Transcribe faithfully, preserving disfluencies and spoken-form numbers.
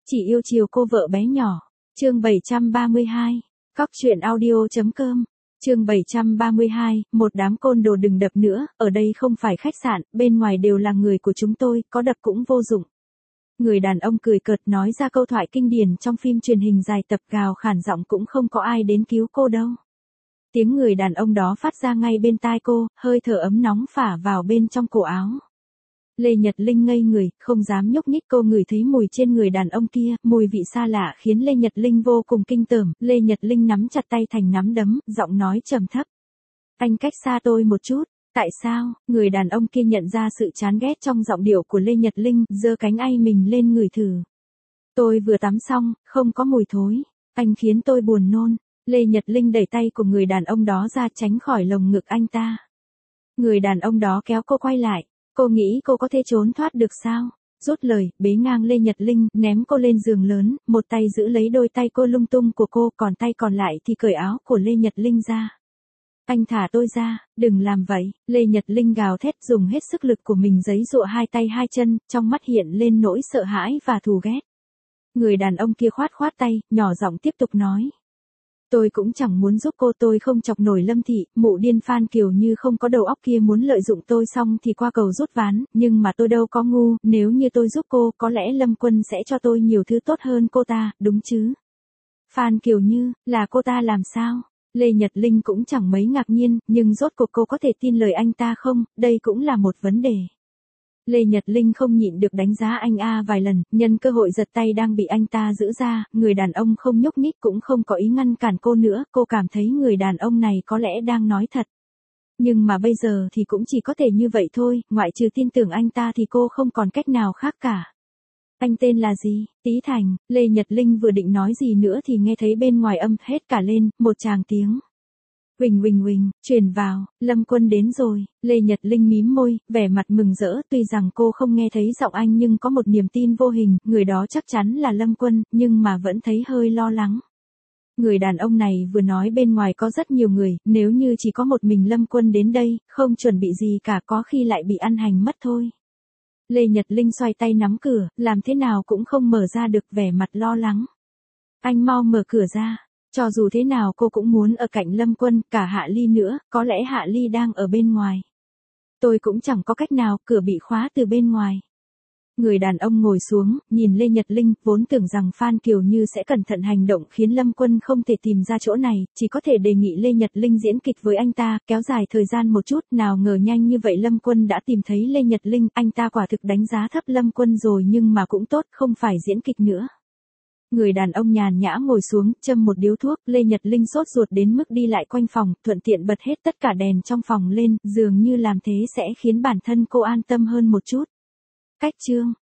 Chỉ yêu chiều cô vợ bé nhỏ. Chương bảy trăm ba mươi hai. Cóc truyện audio.com. Chương bảy trăm ba mươi hai, một đám côn đồ đừng đập nữa, ở đây không phải khách sạn, bên ngoài đều là người của chúng tôi, có đập cũng vô dụng. Người đàn ông cười cợt nói ra câu thoại kinh điển trong phim truyền hình dài tập, gào khản giọng cũng không có ai đến cứu cô đâu. Tiếng người đàn ông đó phát ra ngay bên tai cô, hơi thở ấm nóng phả vào bên trong cổ áo. Lê Nhật Linh ngây người, không dám nhúc nhích, cô ngửi thấy mùi trên người đàn ông kia, mùi vị xa lạ khiến Lê Nhật Linh vô cùng kinh tởm. Lê Nhật Linh nắm chặt tay thành nắm đấm, giọng nói trầm thấp. Anh cách xa tôi một chút. Tại sao? Người đàn ông kia nhận ra sự chán ghét trong giọng điệu của Lê Nhật Linh, giơ cánh tay mình lên ngửi thử. Tôi vừa tắm xong, không có mùi thối. Anh khiến tôi buồn nôn. Lê Nhật Linh đẩy tay của người đàn ông đó ra tránh khỏi lồng ngực anh ta. Người đàn ông đó kéo cô quay lại. Cô nghĩ cô có thể trốn thoát được sao? Rút lời, bế ngang Lê Nhật Linh, ném cô lên giường lớn, một tay giữ lấy đôi tay cô lung tung của cô, còn tay còn lại thì cởi áo của Lê Nhật Linh ra. Anh thả tôi ra, đừng làm vậy. Lê Nhật Linh gào thét, dùng hết sức lực của mình giãy giụa hai tay hai chân, trong mắt hiện lên nỗi sợ hãi và thù ghét. Người đàn ông kia khoát khoát tay, nhỏ giọng tiếp tục nói. Tôi cũng chẳng muốn giúp cô, tôi không chọc nổi Lâm Thị, mụ điên Phan Kiều Như không có đầu óc kia muốn lợi dụng tôi xong thì qua cầu rút ván, nhưng mà tôi đâu có ngu, nếu như tôi giúp cô, có lẽ Lâm Quân sẽ cho tôi nhiều thứ tốt hơn cô ta, đúng chứ? Phan Kiều Như, là cô ta làm sao? Lê Nhật Linh cũng chẳng mấy ngạc nhiên, nhưng rốt cuộc cô có thể tin lời anh ta không, đây cũng là một vấn đề. Lê Nhật Linh không nhịn được đánh giá anh A vài lần, nhân cơ hội giật tay đang bị anh ta giữ ra, người đàn ông không nhúc nhích cũng không có ý ngăn cản cô nữa, cô cảm thấy người đàn ông này có lẽ đang nói thật. Nhưng mà bây giờ thì cũng chỉ có thể như vậy thôi, ngoại trừ tin tưởng anh ta thì cô không còn cách nào khác cả. Anh tên là gì? Tý Thành. Lê Nhật Linh vừa định nói gì nữa thì nghe thấy bên ngoài âm hết cả lên, một tràng tiếng. Huỳnh huỳnh huỳnh, truyền vào, Lâm Quân đến rồi. Lê Nhật Linh mím môi, vẻ mặt mừng rỡ, tuy rằng cô không nghe thấy giọng anh nhưng có một niềm tin vô hình, người đó chắc chắn là Lâm Quân, nhưng mà vẫn thấy hơi lo lắng. Người đàn ông này vừa nói bên ngoài có rất nhiều người, nếu như chỉ có một mình Lâm Quân đến đây, không chuẩn bị gì cả có khi lại bị ăn hành mất thôi. Lê Nhật Linh xoay tay nắm cửa, làm thế nào cũng không mở ra được, vẻ mặt lo lắng. Anh mau mở cửa ra. Cho dù thế nào cô cũng muốn ở cạnh Lâm Quân, cả Hạ Ly nữa, có lẽ Hạ Ly đang ở bên ngoài. Tôi cũng chẳng có cách nào, cửa bị khóa từ bên ngoài. Người đàn ông ngồi xuống, nhìn Lê Nhật Linh, vốn tưởng rằng Phan Kiều Như sẽ cẩn thận hành động khiến Lâm Quân không thể tìm ra chỗ này, chỉ có thể đề nghị Lê Nhật Linh diễn kịch với anh ta, kéo dài thời gian một chút, nào ngờ nhanh như vậy Lâm Quân đã tìm thấy Lê Nhật Linh, anh ta quả thực đánh giá thấp Lâm Quân rồi nhưng mà cũng tốt, không phải diễn kịch nữa. Người đàn ông nhàn nhã ngồi xuống, châm một điếu thuốc, Lê Nhật Linh sốt ruột đến mức đi lại quanh phòng, thuận tiện bật hết tất cả đèn trong phòng lên, dường như làm thế sẽ khiến bản thân cô an tâm hơn một chút. Cách chương,